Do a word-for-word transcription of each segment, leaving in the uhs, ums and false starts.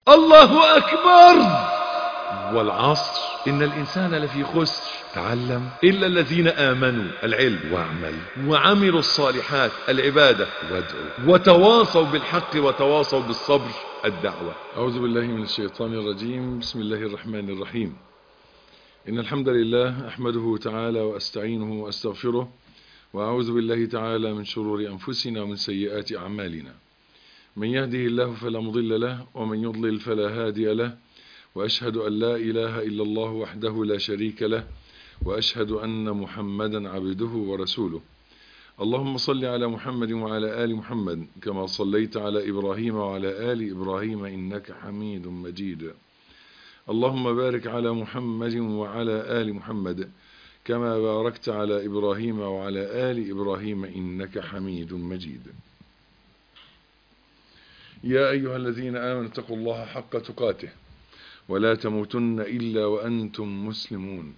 الله أكبر. والعصر إن الإنسان لفي خسر، تعلم إلا الذين آمنوا العلم وعمل وعملوا الصالحات العبادة وادعوا وتواصوا بالحق وتواصوا بالصبر الدعوة. أعوذ بالله من الشيطان الرجيم. بسم الله الرحمن الرحيم. إن الحمد لله أحمده تعالى وأستعينه وأستغفره، وأعوذ بالله تعالى من شرور أنفسنا ومن سيئات أعمالنا. من يهده الله فلا مضل له، ومن يضلل فلا هادي له، وأشهد أن لا إله إلا الله وحده لا شريك له، وأشهد أن محمدا عبده ورسوله. اللهم صل على محمد وعلى آل محمد كما صليت على إبراهيم وعلى آل إبراهيم إنك حميد مجيد. اللهم بارك على محمد وعلى آل محمد كما باركت على إبراهيم وعلى آل إبراهيم إنك حميد مجيد. يا أيها الذين آمنوا اتقوا الله حق تقاته ولا تموتن إلا وأنتم مسلمون.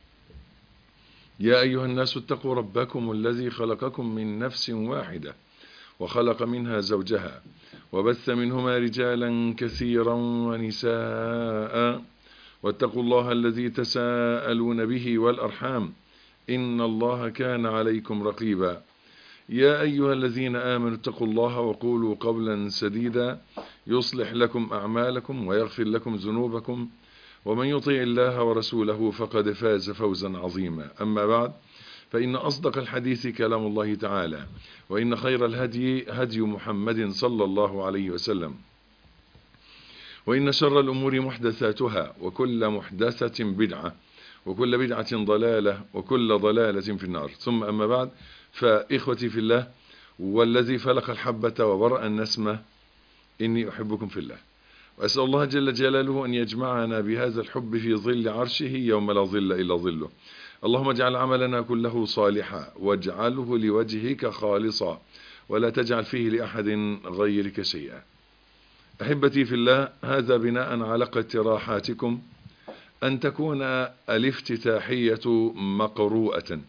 يا أيها الناس اتقوا ربكم الذي خلقكم من نفس واحدة وخلق منها زوجها وبث منهما رجالا كثيرا ونساء، واتقوا الله الذي تساءلون به والأرحام إن الله كان عليكم رقيبا. يا أيها الذين آمنوا اتقوا الله وقولوا قولا سديدا يصلح لكم أعمالكم ويغفر لكم ذنوبكم، ومن يطيع الله ورسوله فقد فاز فوزا عظيما. أما بعد، فإن أصدق الحديث كلام الله تعالى، وإن خير الهدي هدي محمد صلى الله عليه وسلم، وإن شر الأمور محدثاتها، وكل محدثة بدعة، وكل بدعة ضلالة، وكل ضلالة في النار. ثم أما بعد، فإخوتي في الله، والذي فلق الحبة وبرأ النسمة، إني أحبكم في الله، وأسأل الله جل جلاله أن يجمعنا بهذا الحب في ظل عرشه يوم لا ظل إلا ظله. اللهم اجعل عملنا كله صالحا، واجعله لوجهك خالصا، ولا تجعل فيه لأحد غيرك شيئا. أحبتي في الله، هذا بناء على اقتراحاتكم أن تكون الافتتاحية مقروءة،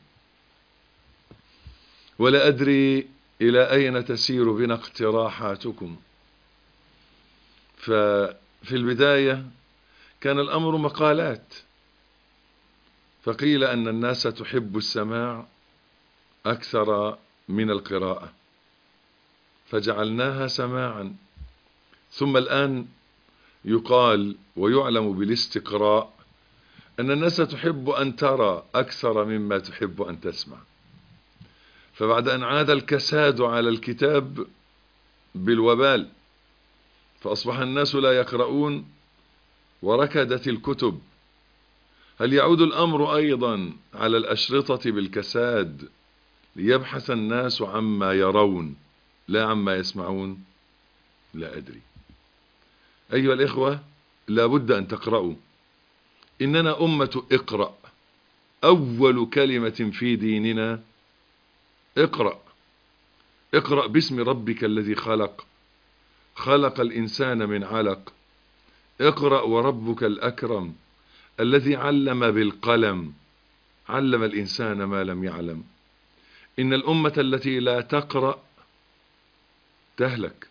ولا أدري إلى أين تسير بنا اقتراحاتكم. ففي البداية كان الأمر مقالات، فقيل أن الناس تحب السماع أكثر من القراءة، فجعلناها سماعا. ثم الآن يقال ويعلم بالاستقراء أن الناس تحب أن ترى أكثر مما تحب أن تسمع. فبعد أن عاد الكساد على الكتاب بالوبال، فأصبح الناس لا يقرؤون وركدت الكتب، هل يعود الأمر أيضا على الأشرطة بالكساد ليبحث الناس عما يرون لا عما يسمعون؟ لا أدري. أيها الإخوة، لا بد أن تقرأوا. إننا أمة اقرأ. أول كلمة في ديننا اقرأ. اقرأ باسم ربك الذي خلق خلق الإنسان من علق. اقرأ وربك الأكرم الذي علم بالقلم علم الإنسان ما لم يعلم. إن الأمة التي لا تقرأ تهلك.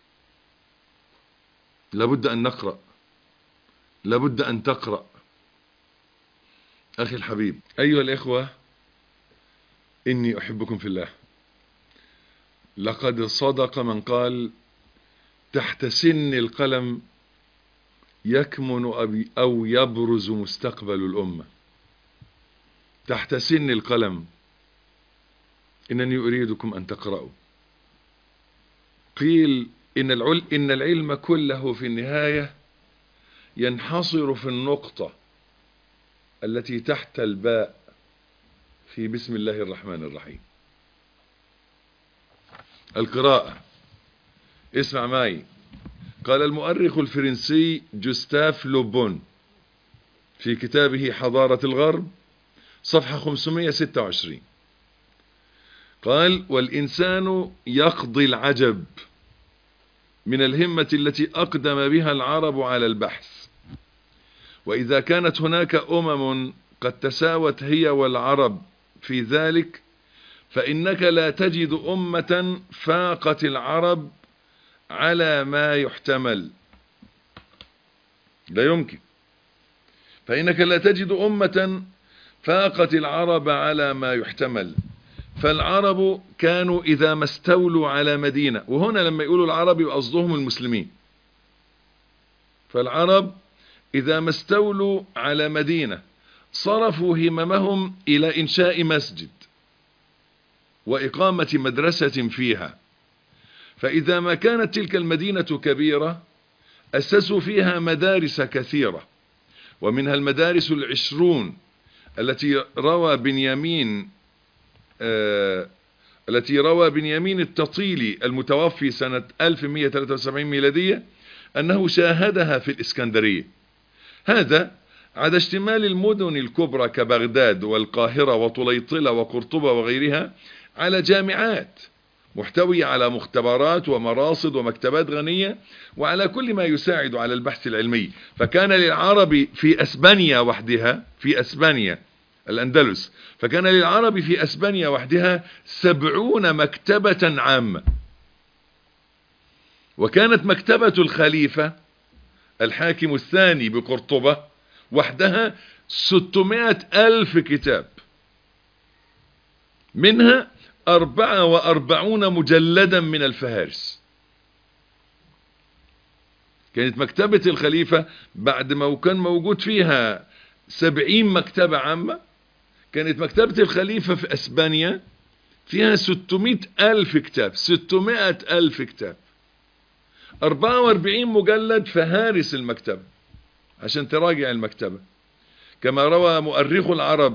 لابد أن نقرأ، لابد أن تقرأ. أخي الحبيب، أيها الإخوة، إني أحبكم في الله. لقد صدق من قال: تحت سن القلم يكمن أو يبرز مستقبل الأمة. تحت سن القلم. إنني أريدكم أن تقرأوا. قيل إن العلم, إن العلم كله في النهاية ينحصر في النقطة التي تحت الباء في بسم الله الرحمن الرحيم. القراءة. اسمع معي. قال المؤرخ الفرنسي جوستاف لوبون في كتابه حضارة الغرب صفحة خمسمائة وستة وعشرين، قال: والإنسان يقضي العجب من الهمة التي أقدم بها العرب على البحث، وإذا كانت هناك أمم قد تساوت هي والعرب في ذلك، فإنك لا تجد أمة فاقت العرب على ما يحتمل. لا يمكن. فإنك لا تجد أمة فاقت العرب على ما يحتمل. فالعرب كانوا إذا ما استولوا على مدينة، وهنا لما يقولوا العرب قصدهم المسلمين، فالعرب إذا ما استولوا على مدينة صرفوا هممهم إلى إنشاء مسجد وإقامة مدرسة فيها. فإذا ما كانت تلك المدينة كبيرة أسسوا فيها مدارس كثيرة، ومنها المدارس العشرون التي روى بنيامين آه التي روى بنيامين التطيلي المتوفي سنة ألف ومئة وثلاثة وسبعين ميلادية أنه شاهدها في الإسكندرية. هذا عدا اشتمال المدن الكبرى كبغداد والقاهرة وطليطلة وقرطبة وغيرها على جامعات محتوية على مختبرات ومراصد ومكتبات غنية وعلى كل ما يساعد على البحث العلمي. فكان للعرب في أسبانيا وحدها، في أسبانيا الأندلس، فكان للعرب في أسبانيا وحدها سبعون مكتبة عامة. وكانت مكتبة الخليفة الحاكم الثاني بقرطبة وحدها ستمائة ألف كتاب، منها أربعة وأربعون مجلدا من الفهارس. كانت مكتبة الخليفة بعد ما كان موجود فيها سبعين مكتبة عامة، كانت مكتبة الخليفة في أسبانيا فيها ستمائة ألف كتاب، ستمائة ألف كتاب، أربعة وأربعين مجلد فهارس المكتبة عشان تراجع المكتبة. كما روى مؤرخ العرب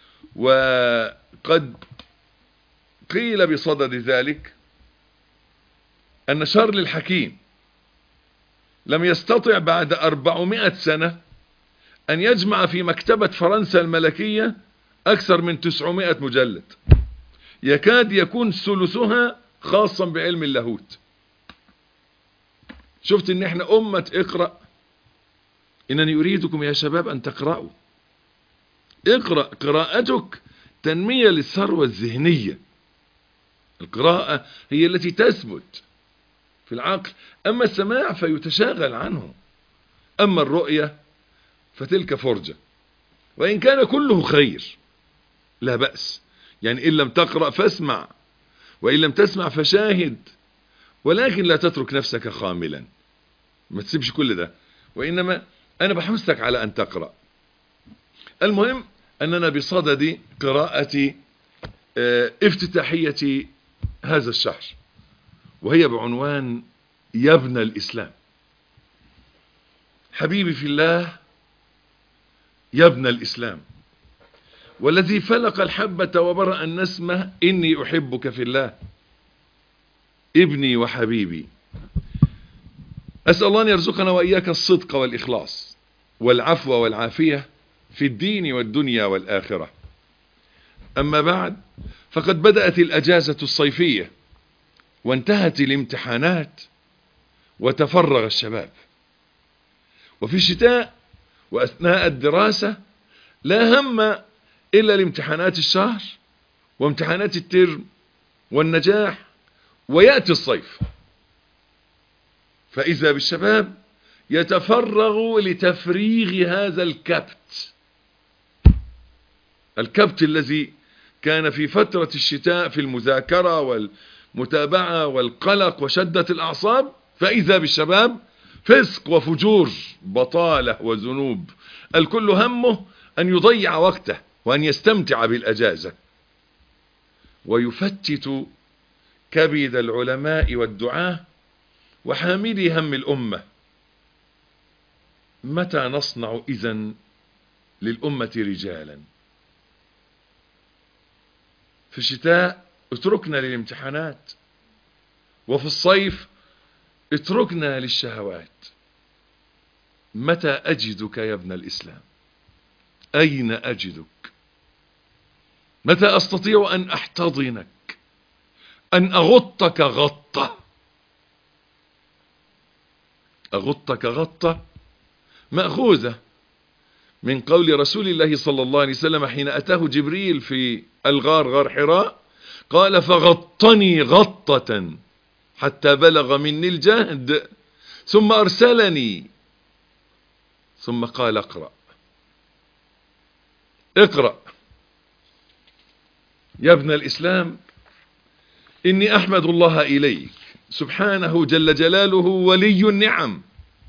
وقد قيل بصدد ذلك أن شارل الحكيم لم يستطع بعد أربعمائة سنة أن يجمع في مكتبة فرنسا الملكية أكثر من تسعمائة مجلد، يكاد يكون ثلثها خاصا بعلم اللاهوت. شفت ان احنا أمة اقرأ، إنني أريدكم يا شباب أن تقرأوا. اقرأ، قراءتك تنمية للثروة الذهنية. القراءة هي التي تثبت في العقل، أما السماع فيتشاغل عنه، أما الرؤية فتلك فرجة، وإن كان كله خير لا بأس. يعني إن لم تقرأ فاسمع، وإن لم تسمع فشاهد، ولكن لا تترك نفسك خاملا، ما تسيبش كل ده، وإنما أنا بحثك على أن تقرأ. المهم أننا بصدد قراءة افتتاحية هذا الشهر، وهي بعنوان يا ابن الإسلام. حبيبي في الله، يا ابن الإسلام، والذي فلق الحبة وبرأ النسمة، إني أحبك في الله ابني وحبيبي. أسأل الله أن يرزقنا وإياك الصدق والإخلاص والعفو والعافية في الدين والدنيا والآخرة. أما بعد، فقد بدأت الأجازة الصيفية وانتهت الامتحانات وتفرغ الشباب، وفي الشتاء وأثناء الدراسة لا هم إلا لامتحانات الشهر وامتحانات الترم والنجاح، ويأتي الصيف فإذا بالشباب يتفرغ لتفريغ هذا الكبت الكبت الذي كان في فترة الشتاء في المذاكرة والمتابعة والقلق وشدة الأعصاب، فإذا بالشباب فسق وفجور، بطالة وذنوب، الكل همه أن يضيع وقته وأن يستمتع بالأجازة، ويفتت كبد العلماء والدعاة وحاملي هم الأمة. متى نصنع إذن للأمة رجالا؟ في الشتاء اتركنا للامتحانات، وفي الصيف اتركنا للشهوات. متى أجدك يا ابن الإسلام؟ أين أجدك؟ متى أستطيع أن أحتضنك، أن أغطك غطة؟ أغطك غطة مأخوذة من قول رسول الله صلى الله عليه وسلم حين أتاه جبريل في الغار، غار حراء، قال فغطني غطة حتى بلغ مني الجهد ثم أرسلني ثم قال اقرأ اقرأ يا ابن الإسلام، إني أحمد الله إليك سبحانه جل جلاله ولي النعم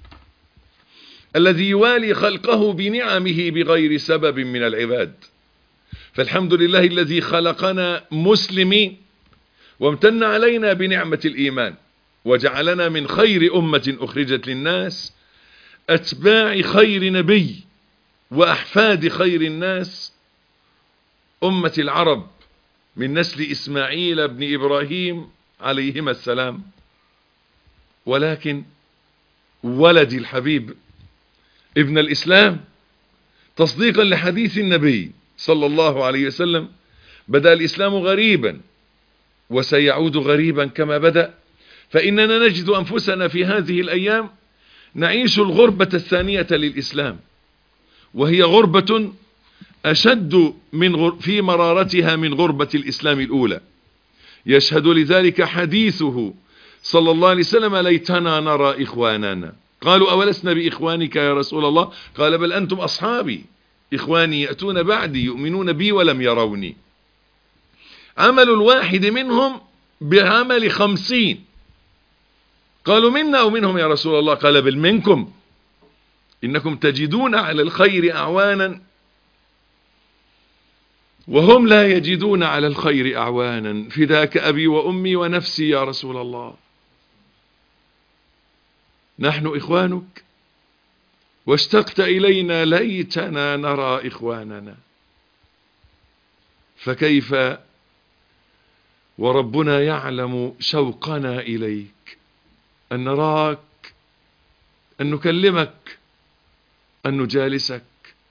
الذي يوالي خلقه بنعمه بغير سبب من العباد. فالحمد لله الذي خلقنا مسلمين وامتن علينا بنعمة الإيمان وجعلنا من خير أمة أخرجت للناس، أتباع خير نبي وأحفاد خير الناس، أمة العرب من نسل إسماعيل بن إبراهيم عليهما السلام. ولكن ولدي الحبيب ابن الإسلام، تصديقا لحديث النبي صلى الله عليه وسلم، بدأ الإسلام غريبا وسيعود غريبا كما بدأ. فإننا نجد أنفسنا في هذه الأيام نعيش الغربة الثانية للإسلام، وهي غربة أشد من غر... في مرارتها من غربة الإسلام الأولى. يشهد لذلك حديثه صلى الله عليه وسلم: ليتنا نرى إخواننا. قالوا: أولسنا بإخوانك يا رسول الله؟ قال: بل أنتم أصحابي، إخواني يأتون بعدي يؤمنون بي ولم يروني. عمل الواحد منهم بعمل خمسين. قالوا: منا أو منهم يا رسول الله؟ قال: بل منكم، إنكم تجدون على الخير أعوانا وهم لا يجدون على الخير أعوانا، فداك أبي وأمي ونفسي يا رسول الله. نحن إخوانك واشتقت إلينا، ليتنا نرى إخواننا. فكيف وربنا يعلم شوقنا إليك، أن نراك، أن نكلمك، أن نجالسك.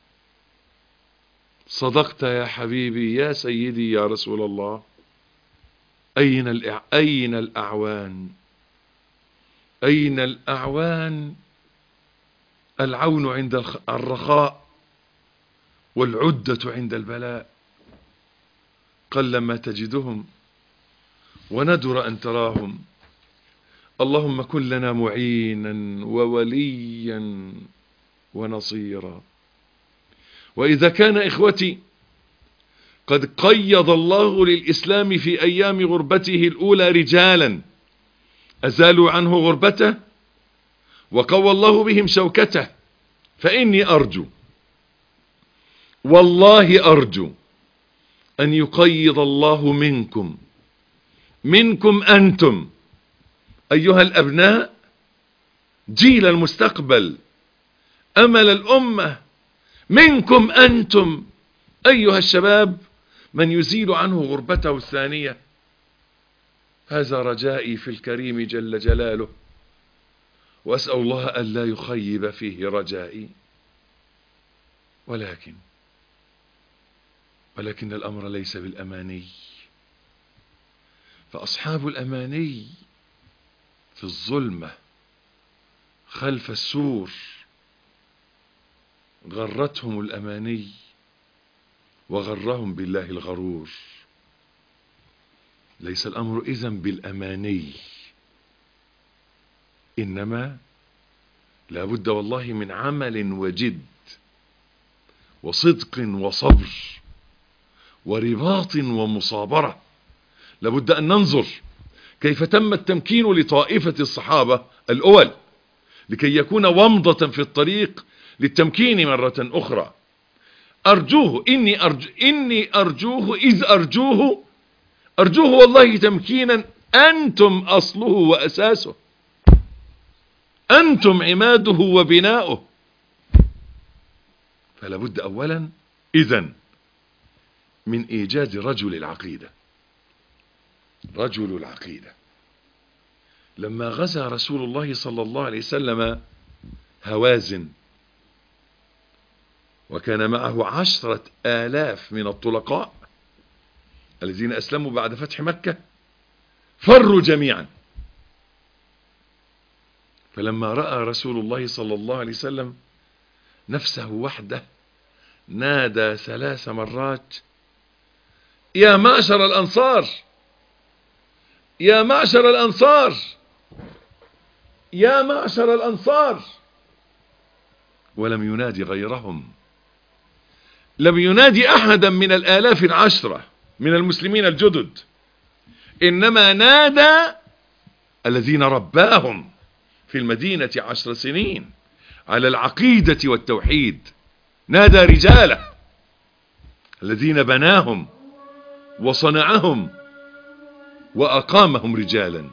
صدقت يا حبيبي يا سيدي يا رسول الله. أين الإع... أين الأعوان؟ أين الأعوان؟ العون عند الرخاء والعدة عند البلاء. قلما تجدهم وندر أن تراهم. اللهم كن لنا معينا ووليا ونصيرا. وإذا كان إخوتي قد قيض الله للإسلام في أيام غربته الأولى رجالا أزالوا عنه غربته وقوى الله بهم شوكته، فإني أرجو، والله أرجو، أن يقيض الله منكم منكم أنتم أيها الأبناء جيل المستقبل، أمل الأمة، منكم أنتم أيها الشباب من يزيل عنه غربته الثانية. هذا رجائي في الكريم جل جلاله، وأسأل الله ألا يخيب فيه رجائي. ولكن ولكن الأمر ليس بالأماني، فأصحاب الأماني في الظلمة خلف السور غرتهم الأماني وغرهم بالله الغرور. ليس الأمر إذن بالأماني، إنما لا بد والله من عمل وجد وصدق وصبر ورباط ومصابرة. لابد أن ننظر كيف تم التمكين لطائفة الصحابة الأول لكي يكون ومضة في الطريق للتمكين مرة أخرى. أرجوه إني, أرجو إني أرجوه إذ أرجوه أرجوه والله تمكينا أنتم أصله وأساسه، أنتم عماده وبناؤه. فلا بد أولا إذن من إيجاد رجل العقيدة. رجل العقيدة لما غزا رسول الله صلى الله عليه وسلم هوازن وكان معه عشرة آلاف من الطلقاء الذين أسلموا بعد فتح مكة، فروا جميعا. فلما رأى رسول الله صلى الله عليه وسلم نفسه وحده نادى ثلاث مرات: يا معشر الأنصار، يا معشر الأنصار، يا معشر الأنصار. ولم ينادي غيرهم، لم ينادي أحدا من الآلاف العشرة من المسلمين الجدد، إنما نادى الذين رباهم في المدينة عشر سنين على العقيدة والتوحيد، نادى رجاله الذين بناهم وصنعهم وأقامهم رجالا.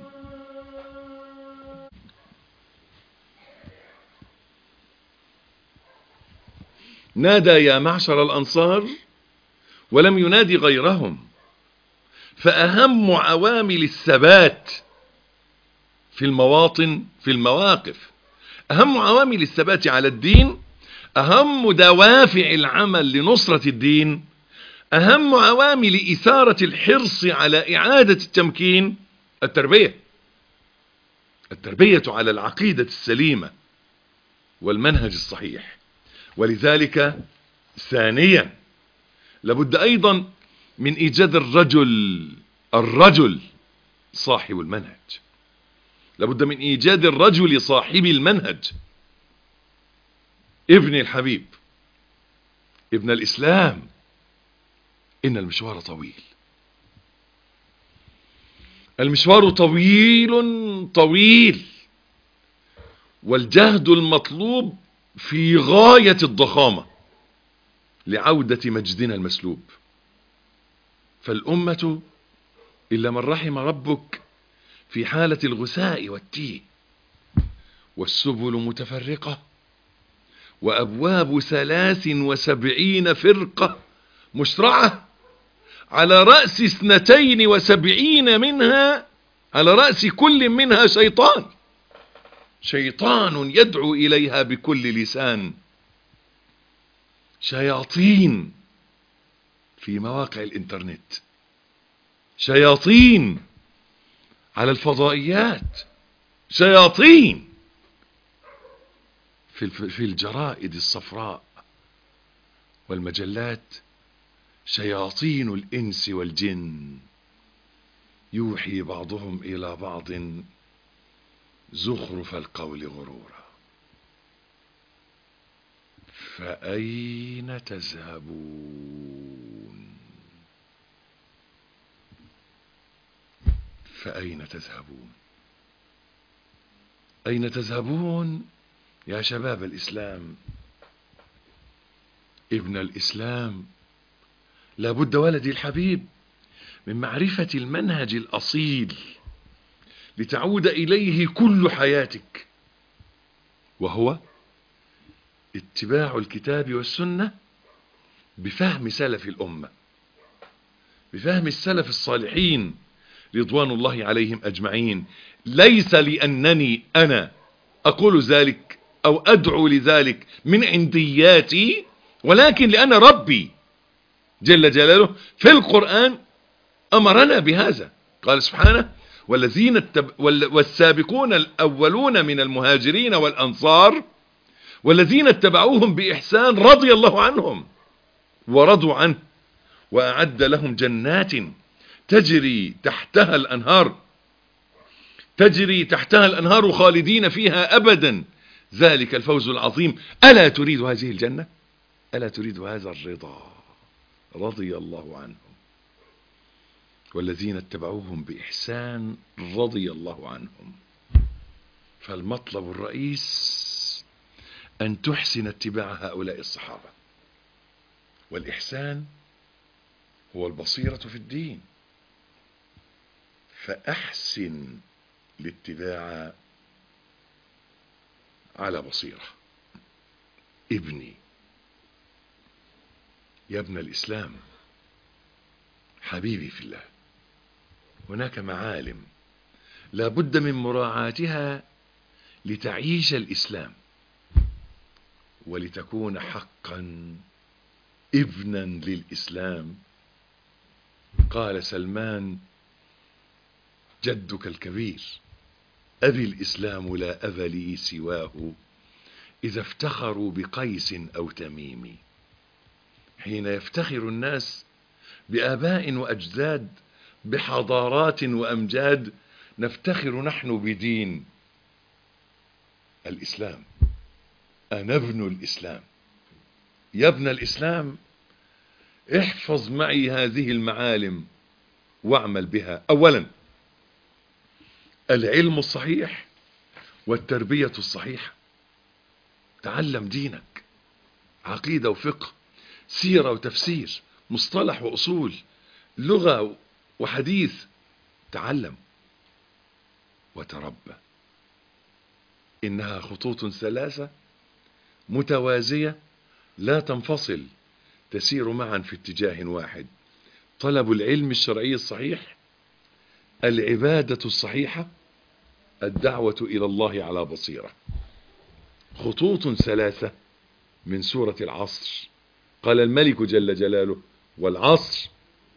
نادى يا معشر الأنصار ولم ينادي غيرهم. فأهم عوامل الثبات في المواطن في المواقف، أهم عوامل الثبات على الدين، أهم دوافع العمل لنصرة الدين، أهم عوامل إثارة الحرص على إعادة التمكين، التربية التربية على العقيدة السليمة والمنهج الصحيح. ولذلك ثانيا لابد أيضا من إيجاد الرجل الرجل صاحب المنهج، لابد من إيجاد الرجل صاحب المنهج، ابن الحبيب، ابن الإسلام. إن المشوار طويل، المشوار طويل طويل، والجهد المطلوب في غاية الضخامة لعودة مجدنا المسلوب. فالأمة إلا من رحم ربك في حالة الغثاء والتيه، والسبل متفرقة، وأبواب ثلاث وسبعين فرقة مشرعة، على رأس اثنتين وسبعين منها، على رأس كل منها شيطان شيطان يدعو إليها بكل لسان، شياطين في مواقع الإنترنت، شياطين على الفضائيات، شياطين في الجرائد الصفراء والمجلات، شياطين الإنس والجن يوحي بعضهم إلى بعض زخرف القول غرورا. فأين تذهبون؟ فأين تذهبون؟ أين تذهبون يا شباب الإسلام؟ ابن الإسلام، لابد ولدي الحبيب من معرفة المنهج الأصيل لتعود إليه كل حياتك، وهو اتباع الكتاب والسنة بفهم سلف الأمة، بفهم السلف الصالحين رضوان الله عليهم أجمعين. ليس لأنني أنا أقول ذلك أو أدعو لذلك من عندياتي، ولكن لأن ربي جل جلاله في القرآن أمرنا بهذا. قال سبحانه: والذين التب... والسابقون الأولون من المهاجرين والأنصار والذين اتبعوهم بإحسان رضي الله عنهم ورضوا عنه وأعد لهم جنات تجري تحتها الأنهار تجري تحتها الأنهار خالدين فيها أبدا، ذلك الفوز العظيم. ألا تريد هذه الجنة؟ ألا تريد هذا الرضا؟ رضي الله عنهم والذين اتبعوهم بإحسان رضي الله عنهم. فالمطلب الرئيس أن تحسن اتباع هؤلاء الصحابة، والإحسان هو البصيرة في الدين، فأحسن الاتباع على بصيرة. ابني، يا ابن الإسلام، حبيبي في الله، هناك معالم لا بد من مراعاتها لتعيش الإسلام ولتكون حقا ابنا للإسلام. قال سلمان جدك الكبير: أبي الإسلام لا أب لي سواه إذا افتخروا بقيس أو تميم. حين يفتخر الناس بآباء وأجداد بحضارات وأمجاد، نفتخر نحن بدين الإسلام. أنا ابن الإسلام. يا ابن الإسلام، احفظ معي هذه المعالم واعمل بها. أولا، العلم الصحيح والتربية الصحيحة. تعلم دينك، عقيدة وفقه، سيرة وتفسير، مصطلح وأصول، لغة وحديث. تعلم وتربى. إنها خطوط ثلاثة متوازية لا تنفصل، تسير معا في اتجاه واحد: طلب العلم الشرعي الصحيح، العبادة الصحيحة، الدعوة إلى الله على بصيرة. خطوط ثلاثة من سورة العصر. قال الملك جل جلاله: والعصر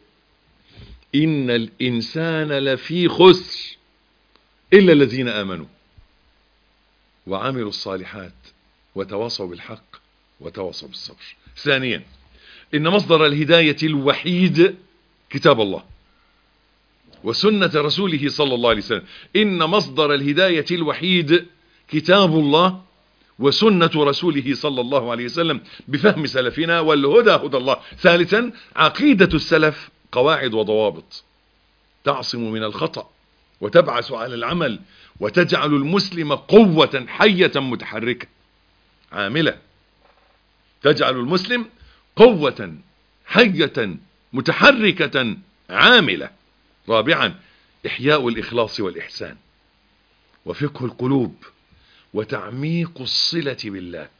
إن الإنسان لفي خسر إلا الذين آمنوا وعملوا الصالحات وتواصوا بالحق وتواصوا بالصبر. ثانيا، إن مصدر الهداية الوحيد كتاب الله وسنة رسوله صلى الله عليه وسلم. إن مصدر الهداية الوحيد كتاب الله وسنة رسوله صلى الله عليه وسلم بفهم سلفنا، والهدى هدى الله. ثالثا، عقيدة السلف قواعد وضوابط تعصم من الخطأ وتبعث على العمل وتجعل المسلم قوة حية متحركة عاملة. تجعل المسلم قوة حية متحركة عاملة. رابعا، إحياء الإخلاص والإحسان وفقه القلوب وتعميق الصلة بالله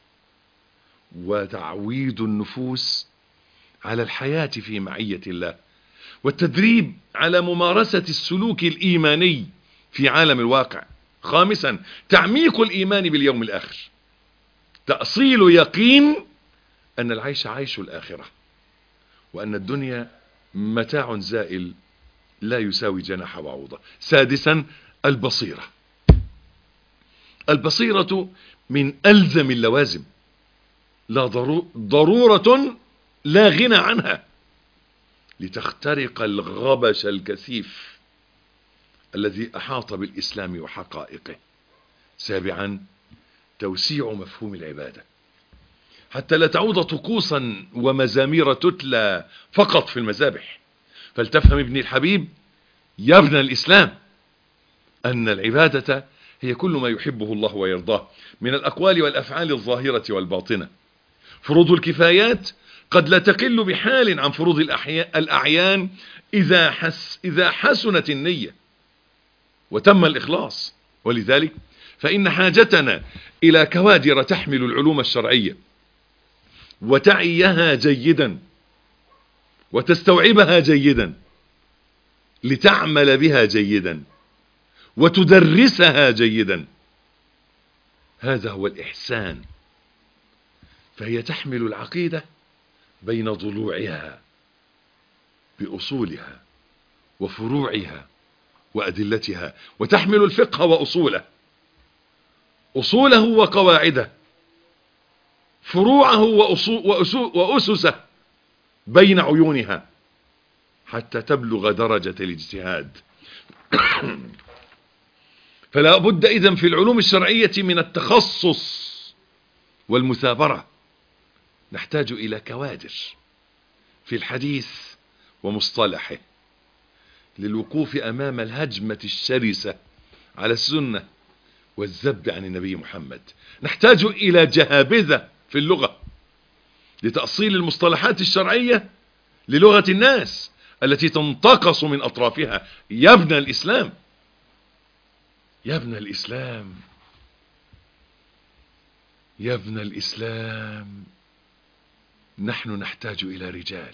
وتعويد النفوس على الحياة في معية الله والتدريب على ممارسة السلوك الإيماني في عالم الواقع. خامسا، تعميق الإيمان باليوم الآخر، تأصيل يقين أن العيش عيش الآخرة وأن الدنيا متاع زائل لا يساوي جناح بعوضة. سادسا، البصيرة. البصيرة من ألزم اللوازم، لا ضرورة لا غنى عنها لتخترق الغبش الكثيف الذي أحاط بالإسلام وحقائقه. سابعا، توسيع مفهوم العبادة حتى لا تعود طقوسا ومزامير تتلى فقط في المذابح. فلتفهم ابن الحبيب يا ابن الإسلام أن العبادة هي كل ما يحبه الله ويرضاه من الأقوال والأفعال الظاهرة والباطنة. فروض الكفايات قد لا تقل بحال عن فروض الأعيان إذا, حس إذا حسنت النية وتم الإخلاص. ولذلك فإن حاجتنا إلى كوادر تحمل العلوم الشرعية وتعيها جيدا وتستوعبها جيدا لتعمل بها جيدا وتدرسها جيدا. هذا هو الإحسان. فهي تحمل العقيدة بين ضلوعها بأصولها وفروعها وأدلتها، وتحمل الفقه وأصوله، أصوله وقواعده، فروعه وأسسه بين عيونها حتى تبلغ درجة الاجتهاد. فلا بد إذن في العلوم الشرعية من التخصص والمثابرة. نحتاج إلى كوادر في الحديث ومصطلحه للوقوف أمام الهجمة الشرسة على السنة والذب عن النبي محمد. نحتاج إلى جهابذة في اللغة لتأصيل المصطلحات الشرعية للغة الناس التي تنتقص من أطرافها. يا ابن الإسلام، يا ابن الإسلام، يا ابن الإسلام، نحن نحتاج إلى رجال.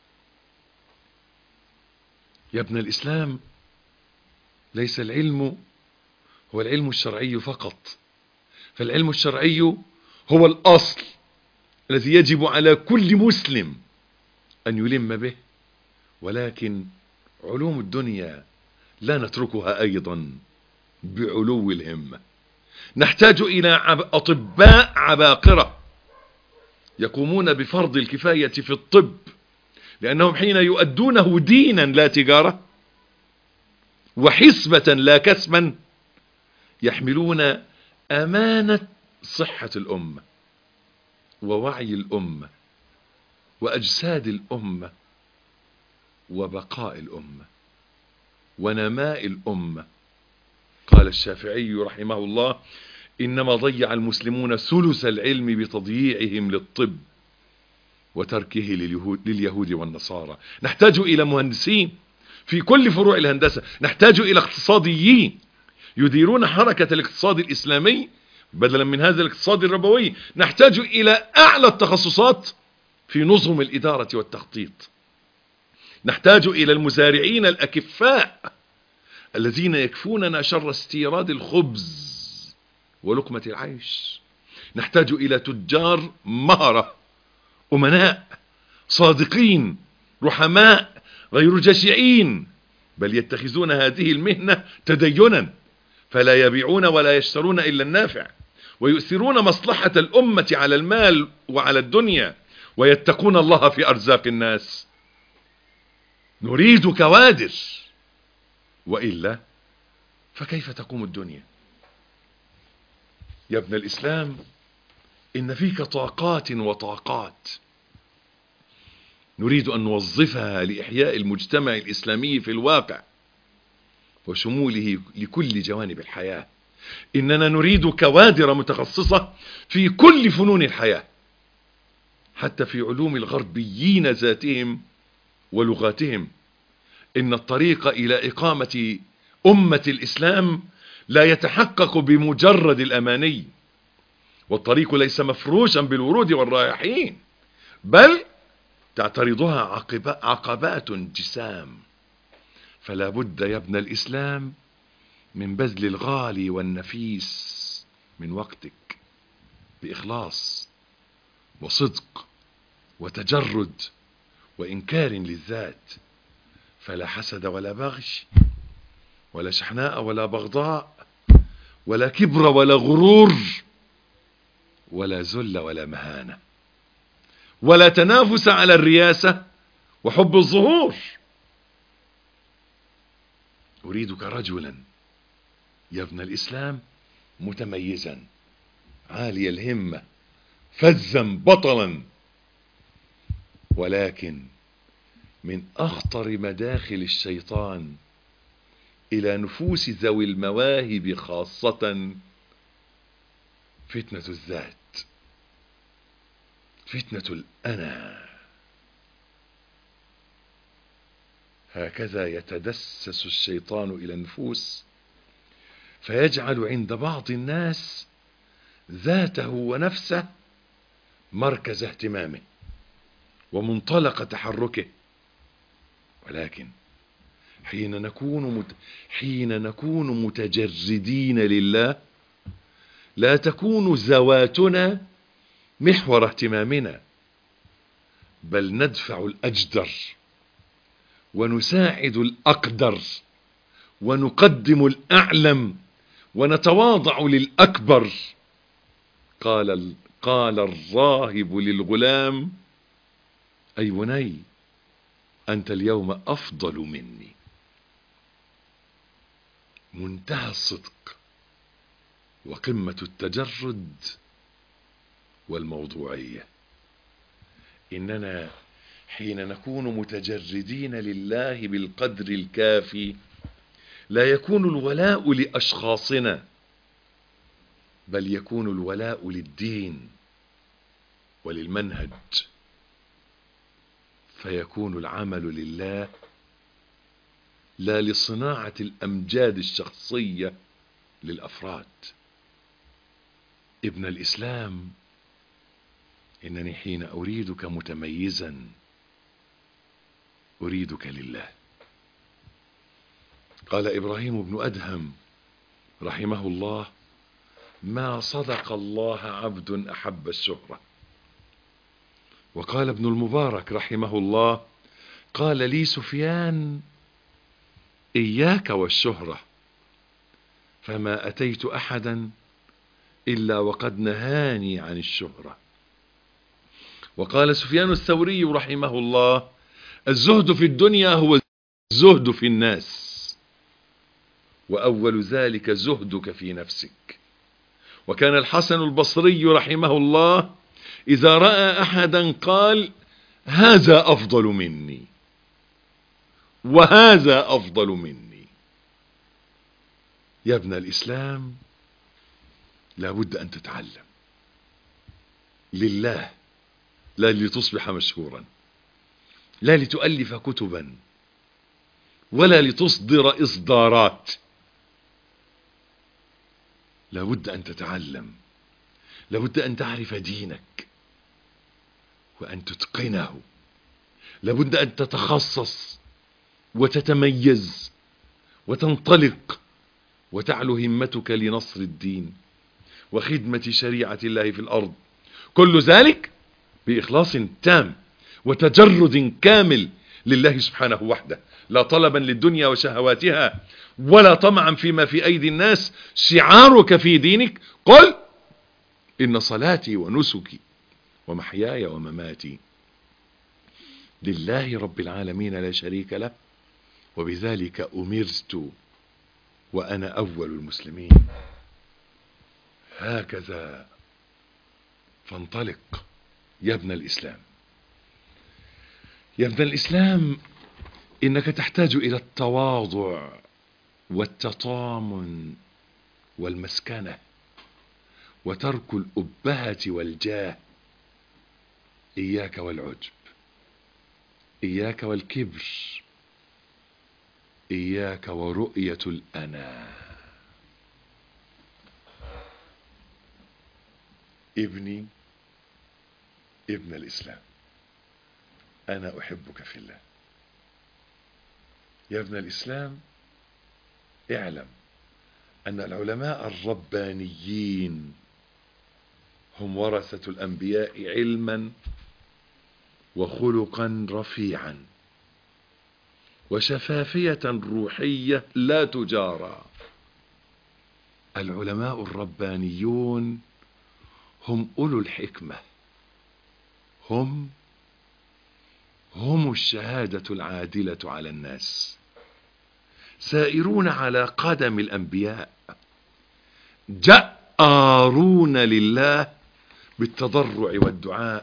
يا ابن الإسلام، ليس العلم هو العلم الشرعي فقط، فالعلم الشرعي هو الأصل الذي يجب على كل مسلم أن يلم به، ولكن علوم الدنيا لا نتركها أيضا بعلو الهمة. نحتاج إلى أطباء عباقرة يقومون بفرض الكفاية في الطب، لأنهم حين يؤدونه دينا لا تجارة وحسبة لا كسبا يحملون أمانة صحة الأمة ووعي الأمة وأجساد الأمة وبقاء الأمة ونماء الأمة. قال الشافعي رحمه الله: إنما ضيع المسلمون ثلث العلم بتضييعهم للطب وتركه لليهود, لليهود والنصارى. نحتاج إلى مهندسين في كل فروع الهندسة، نحتاج إلى اقتصاديين يديرون حركة الاقتصاد الإسلامي بدلا من هذا الاقتصاد الربوي، نحتاج إلى أعلى التخصصات في نظم الإدارة والتخطيط، نحتاج إلى المزارعين الأكفاء الذين يكفوننا شر استيراد الخبز ولقمة العيش، نحتاج إلى تجار مهرة أمناء صادقين رحماء غير جشعين، بل يتخذون هذه المهنة تدينا فلا يبيعون ولا يشترون إلا النافع، ويؤثرون مصلحة الأمة على المال وعلى الدنيا، ويتقون الله في أرزاق الناس. نريد كوادر، وإلا فكيف تقوم الدنيا؟ يا ابن الإسلام، إن فيك طاقات وطاقات نريد أن نوظفها لإحياء المجتمع الإسلامي في الواقع وشموله لكل جوانب الحياة. إننا نريد كوادر متخصصة في كل فنون الحياة، حتى في علوم الغربيين ذاتهم ولغاتهم. إن الطريق إلى إقامة أمة الإسلام لا يتحقق بمجرد الأماني، والطريق ليس مفروشا بالورود والرائحين، بل تعترضها عقبات جسام. فلا بد يا ابن الإسلام من بذل الغالي والنفيس من وقتك بإخلاص وصدق وتجرد وإنكار للذات، فلا حسد ولا بغش ولا شحناء ولا بغضاء ولا كبر ولا غرور ولا ذل ولا مهانة ولا تنافس على الرياسة وحب الظهور. أريدك رجلا يا ابن الإسلام متميزا عالي الهمة فزا بطلا، ولكن من أخطر مداخل الشيطان إلى نفوس ذوي المواهب خاصة فتنة الذات، فتنة الأنا. هكذا يتدسس الشيطان إلى النفوس فيجعل عند بعض الناس ذاته ونفسه مركز اهتمامه ومنطلق تحركه. ولكن حين نكون مت... حين نكون متجردين لله لا تكون ذواتنا محور اهتمامنا، بل ندفع الأجدر ونساعد الأقدر ونقدم الأعلم ونتواضع للأكبر. قال قال الراهب للغلام: أي بني أنت اليوم أفضل مني. منتهى الصدق وقمة التجرد والموضوعية. إننا حين نكون متجردين لله بالقدر الكافي لا يكون الولاء لأشخاصنا، بل يكون الولاء للدين وللمنهج، فيكون العمل لله لا لصناعة الأمجاد الشخصية للأفراد. ابن الإسلام، إنني حين أريدك متميزا أريدك لله. قال إبراهيم بن أدهم رحمه الله: ما صدق الله عبد أحب الشهرة. وقال ابن المبارك رحمه الله: قال لي سفيان: إياك والشهرة، فما أتيت أحدا إلا وقد نهاني عن الشهرة. وقال سفيان الثوري رحمه الله: الزهد في الدنيا هو الزهد في الناس، وأول ذلك زهدك في نفسك. وكان الحسن البصري رحمه الله إذا رأى أحدا قال هذا أفضل مني وهذا أفضل مني. يا ابن الإسلام، لابد أن تتعلم لله، لا لتصبح مشهورا، لا لتؤلف كتبا، ولا لتصدر إصدارات. لابد أن تتعلم، لابد أن تعرف دينك وأن تتقنه، لابد أن تتخصص وتتميز وتنطلق وتعلو همتك لنصر الدين وخدمة شريعة الله في الأرض، كل ذلك بإخلاص تام وتجرد كامل لله سبحانه وحده، لا طلبا للدنيا وشهواتها ولا طمعا فيما في أيدي الناس. شعارك في دينك قل إن صلاتي ونسكي ومحياي ومماتي لله رب العالمين لا شريك له وبذلك أمرت وأنا أول المسلمين. هكذا فانطلق يا ابن الإسلام. يا ابن الإسلام، إنك تحتاج إلى التواضع والتطامن والمسكنة وترك الأبهة والجاه. إياك والعجب، إياك والكبر، إياك ورؤية الأنا. ابني ابن الإسلام، أنا أحبك في الله. يا ابن الإسلام، اعلم أن العلماء الربانيين هم ورثة الأنبياء علما وخلقا رفيعا وشفافية روحية لا تجارى. العلماء الربانيون هم أولو الحكمة، هم هم الشهادة العادلة على الناس، سائرون على قدم الأنبياء، جأرون لله بالتضرع والدعاء.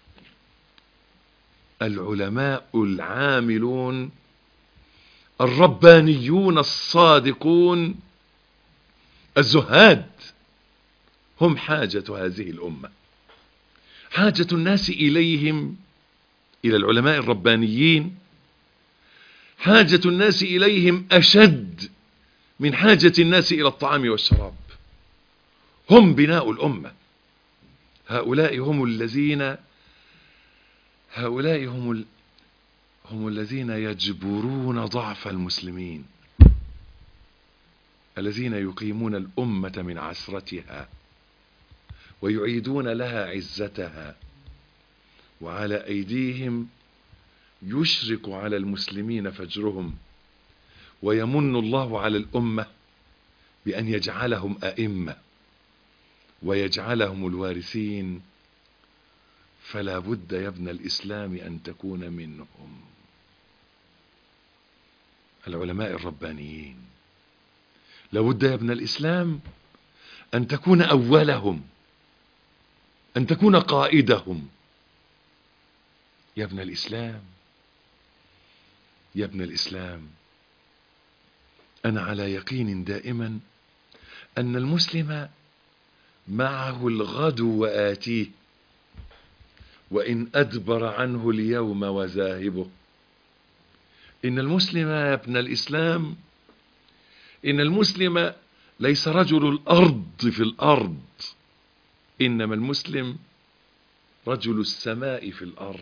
العلماء العاملون الربانيون الصادقون الزهاد هم حاجة هذه الأمة. حاجة الناس إليهم، إلى العلماء الربانيين، حاجة الناس إليهم أشد من حاجة الناس إلى الطعام والشراب. هم بناء الأمة. هؤلاء هم الذين هؤلاء هم ال... هم الذين يجبرون ضعف المسلمين، الذين يقيمون الأمة من عسرتها ويعيدون لها عزتها، وعلى أيديهم يشرق على المسلمين فجرهم، ويمن الله على الأمة بأن يجعلهم أئمة ويجعلهم الوارثين. فلا بد يا ابن الإسلام أن تكون منهم. العلماء الربانيين لابد يا ابن الإسلام أن تكون أولهم، أن تكون قائدهم. يا ابن الإسلام، يا ابن الإسلام، أنا على يقين دائما أن المسلم معه الغد وآتيه، وإن أدبر عنه اليوم وذاهبه. إن المسلم يا ابن الإسلام، إن المسلم ليس رجل الأرض في الأرض، إنما المسلم رجل السماء في الأرض،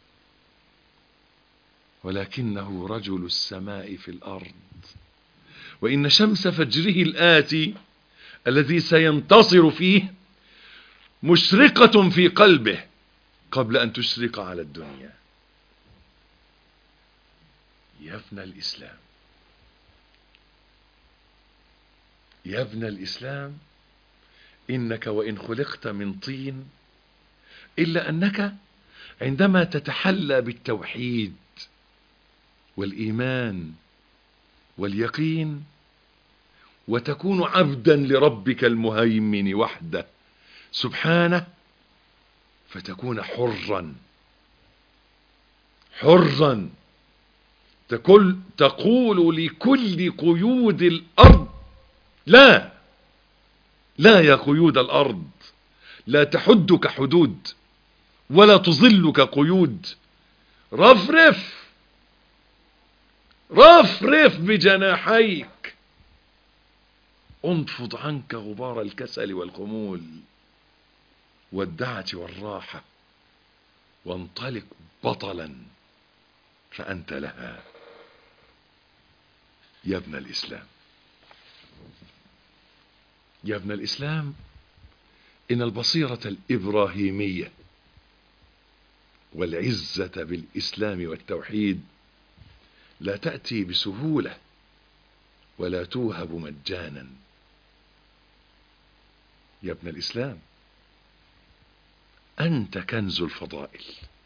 ولكنه رجل السماء في الأرض. وإن شمس فجره الآتي الذي سينتصر فيه مشرقة في قلبه قبل أن تشرق على الدنيا. يا ابن الإسلام، يا ابن الإسلام، إنك وإن خلقت من طين إلا أنك عندما تتحلى بالتوحيد والإيمان واليقين وتكون عبدا لربك المهيمن وحده سبحانه، فتكون حرا حرا تقول, تقول لكل قيود الأرض لا لا يا قيود الأرض، لا تحدك حدود ولا تظلك قيود. رفرف رفرف بجناحيك، انفض عنك غبار الكسل والخمول والدعة والراحة، وانطلق بطلا فأنت لها. يا ابن الإسلام، يا ابن الإسلام، إن البصيرة الإبراهيمية والعزة بالإسلام والتوحيد لا تأتي بسهولة ولا توهب مجانا. يا ابن الإسلام، أنت كنز الفضائل،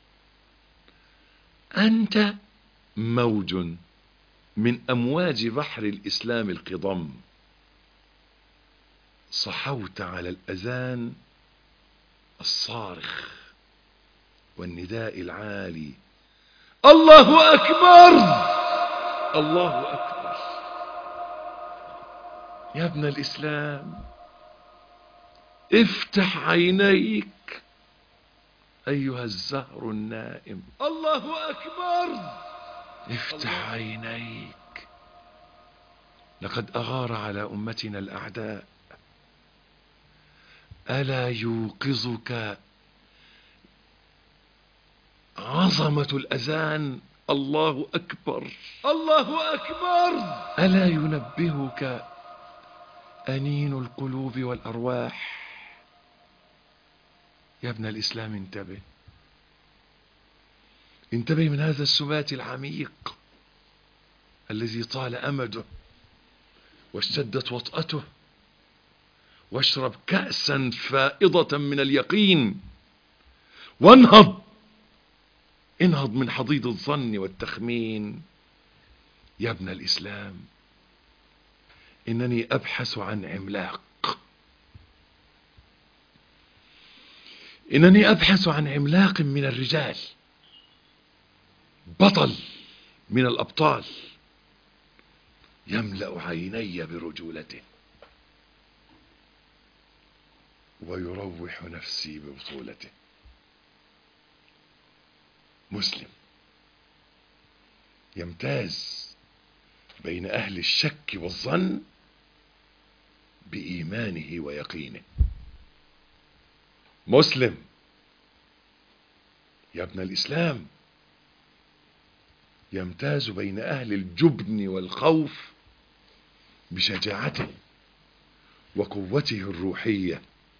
أنت موج من أمواج بحر الإسلام القضم، صحوت على الأذان الصارخ والنداء العالي: الله أكبر الله أكبر. يا ابن الإسلام، افتح عينيك أيها الزهر النائم، الله أكبر. افتح عينيك، لقد أغار على أمتنا الأعداء. ألا يوقظك عظمة الأذان الله أكبر الله أكبر؟ ألا ينبهك أنين القلوب والأرواح؟ يا ابن الإسلام، انتبه انتبه من هذا السبات العميق الذي طال أمده واشتدت وطأته، واشرب كأسا فائضة من اليقين، وانهض انهض من حضيض الظن والتخمين. يا ابن الإسلام، إنني أبحث عن عملاق، إنني أبحث عن عملاق من الرجال، بطل من الأبطال، يملأ عيني برجولته ويروح نفسي ببطولته. مسلم يمتاز بين أهل الشك والظن بإيمانه ويقينه. مسلم يا ابن الإسلام يمتاز بين أهل الجبن والخوف بشجاعته وقوته الروحية.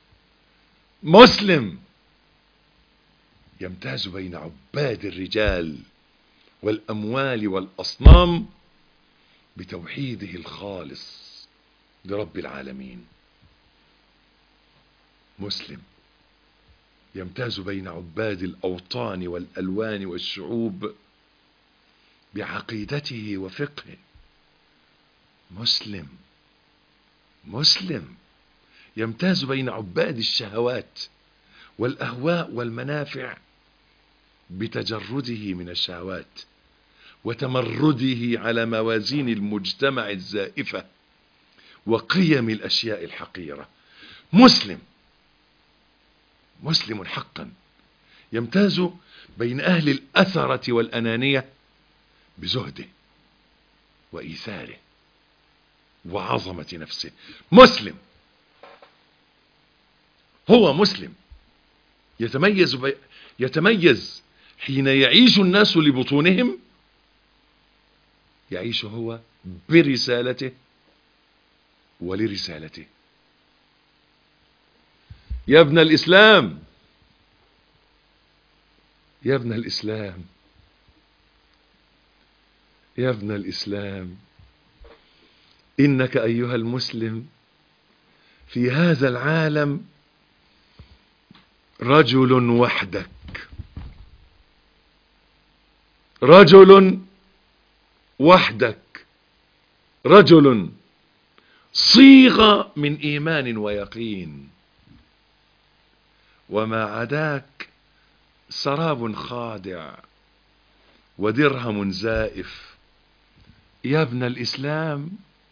مسلم يمتاز بين عباد الرجال والأموال والأصنام بتوحيده الخالص لرب العالمين. مسلم يمتاز بين عباد الأوطان والألوان والشعوب بعقيدته وفقهه. مسلم مسلم يمتاز بين عباد الشهوات والأهواء والمنافع بتجرده من الشهوات وتمرده على موازين المجتمع الزائفة وقيم الأشياء الحقيرة. مسلم مسلم حقا يمتاز بين أهل الأثرة والأنانية بزهده وإيثاره وعظمة نفسه. مسلم هو مسلم يتميز بي... يتميز حين يعيش الناس لبطونهم، يعيش هو برسالته ولرسالته. يا ابن الإسلام يا ابن الإسلام يا ابن الإسلام إنك أيها المسلم في هذا العالم رجل وحدك، رجل وحدك، رجل صيغة من إيمان ويقين، وما عداك سراب خادع ودرهم زائف. يا ابن الإسلام،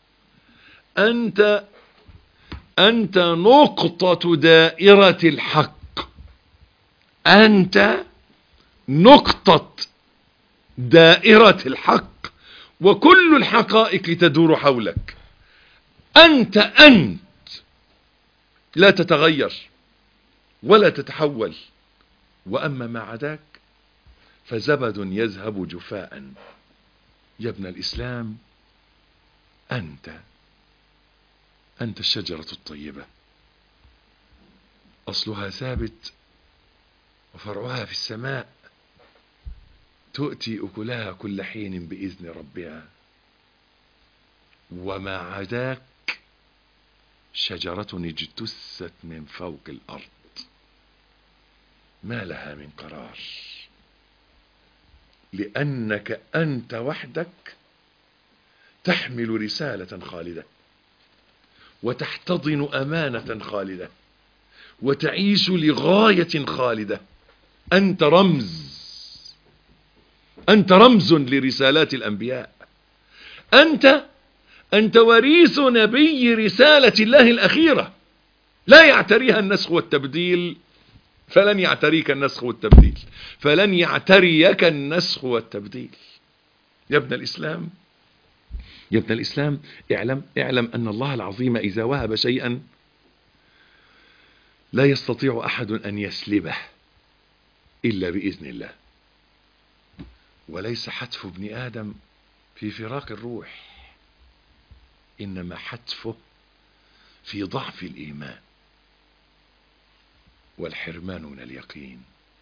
أنت أنت نقطة دائرة الحق، أنت نقطة دائرة الحق، وكل الحقائق تدور حولك. أنت أنت لا تتغير ولا تتحول، وأما ما عداك فزبد يذهب جفاء. يا ابن الإسلام، أنت أنت الشجرة الطيبة، أصلها ثابت وفرعها في السماء، تؤتي أكلها كل حين بإذن ربها. وما عداك شجرة اجتثت من فوق الأرض ما لها من قرار، لأنك أنت وحدك تحمل رسالة خالدة، وتحتضن أمانة خالدة، وتعيش لغاية خالدة. أنت رمز، أنت رمز لرسالات الأنبياء. أنت أنت وريث نبي رسالة الله الأخيرة، لا يعتريها النسخ والتبديل، فلن يعتريك النسخ والتبديل، فلن يعتريك النسخ والتبديل. يا ابن الإسلام، يا ابن الإسلام، اعلم اعلم أن الله العظيم إذا وهب شيئا لا يستطيع أحد أن يسلبه إلا بإذن الله. وليس حتف ابن آدم في فراق الروح، إنما حتفه في ضعف الإيمان والحرمان من اليقين.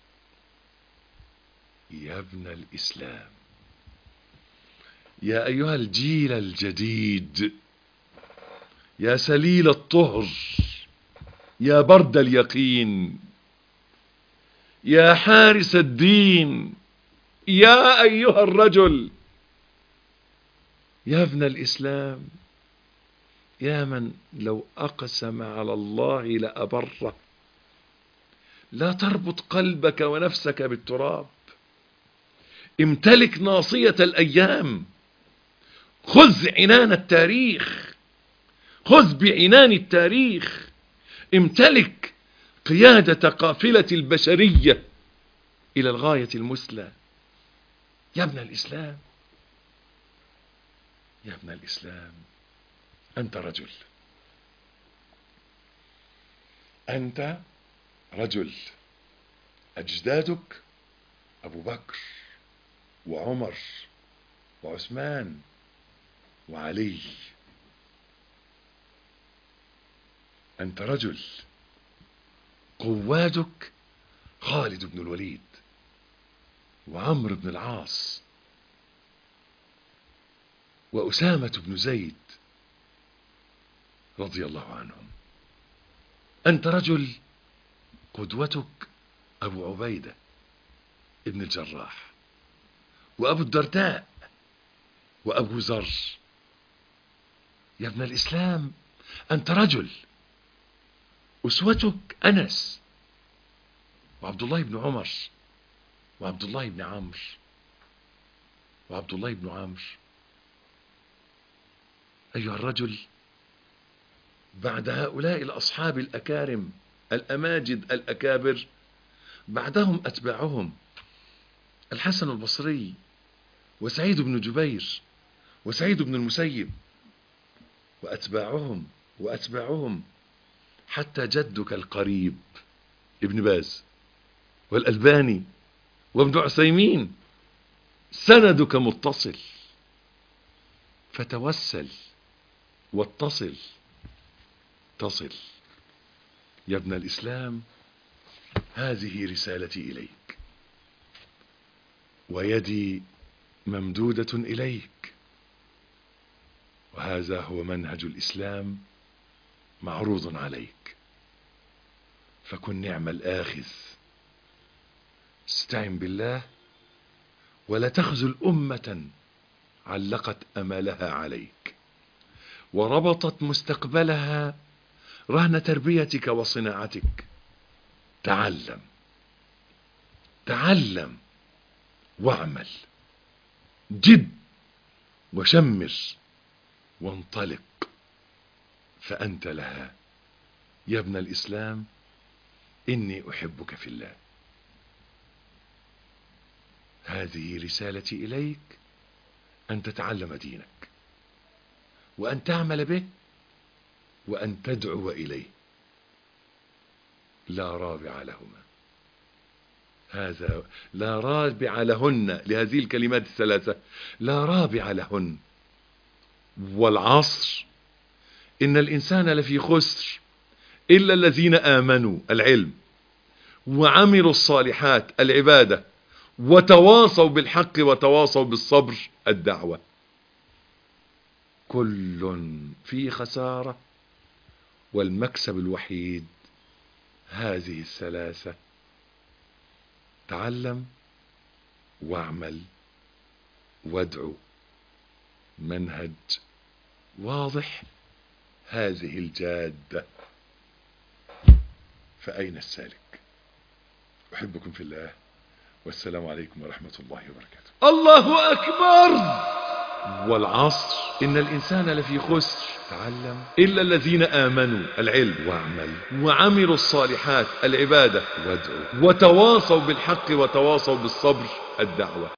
يا ابن الإسلام، يا أيها الجيل الجديد، يا سليل الطهر، يا برد اليقين، يا حارس الدين، يا أيها الرجل، يا ابن الإسلام، يا من لو أقسم على الله لأبره. لا تربط قلبك ونفسك بالتراب، امتلك ناصية الأيام، خذ عنان التاريخ، خذ بعنان التاريخ، امتلك قيادة قافلة البشرية إلى الغاية المثلى. يا ابن الإسلام، يا ابن الإسلام، أنت رجل، أنت رجل. أجدادك أبو بكر وعمر وعثمان وعلي. أنت رجل. قوادك خالد بن الوليد وعمرو بن العاص وأسامة بن زيد رضي الله عنهم. أنت رجل. قدوتك أبو عبيدة ابن الجراح وأبو الدرداء وأبو ذر. يا ابن الإسلام، أنت رجل. أسوتك أنس وعبد الله بن عمر وعبد الله بن عمرو وعبد الله بن عمرو. أيها الرجل، بعد هؤلاء الأصحاب الأكارم الأماجد الأكابر بعدهم أتباعهم الحسن البصري وسعيد بن جبير وسعيد بن المسيب وأتباعهم وأتباعهم حتى جدك القريب ابن باز والألباني وابن عثيمين. سندك متصل، فتوسل واتصل تصل. يا ابن الإسلام، هذه رسالتي إليك، ويدي ممدودة إليك، وهذا هو منهج الإسلام معروض عليك، فكن نعم الآخذ. استعن بالله ولا تخذل أمة علقت أملها عليك وربطت مستقبلها رهن تربيتك وصناعتك. تعلم تعلم واعمل، جد وشمر وانطلق فأنت لها. يا ابن الإسلام إني أحبك في الله. هذه رسالتي إليك، أن تتعلم دينك وأن تعمل به وأن تدعو إليه، لا رابع لهما. هذا لا رابع لهن، لهذه الكلمات الثلاثة لا رابع لهن. والعصر إن الإنسان لفي خسر إلا الذين آمنوا، العلم، وعملوا الصالحات، العبادة، وتواصوا بالحق وتواصوا بالصبر، الدعوة. كل في خسارة، والمكسب الوحيد هذه الثلاثة: تعلم واعمل وادعو. منهج واضح، هذه الجادة، فأين السالك؟ أحبكم في الله، والسلام عليكم ورحمة الله وبركاته. الله أكبر. والعصر إن الإنسان لفي خسر، تعلم، إلا الذين آمنوا، العلم، واعمل، وعملوا الصالحات، العبادة، وادعوا، وتواصوا بالحق وتواصوا بالصبر، الدعوة.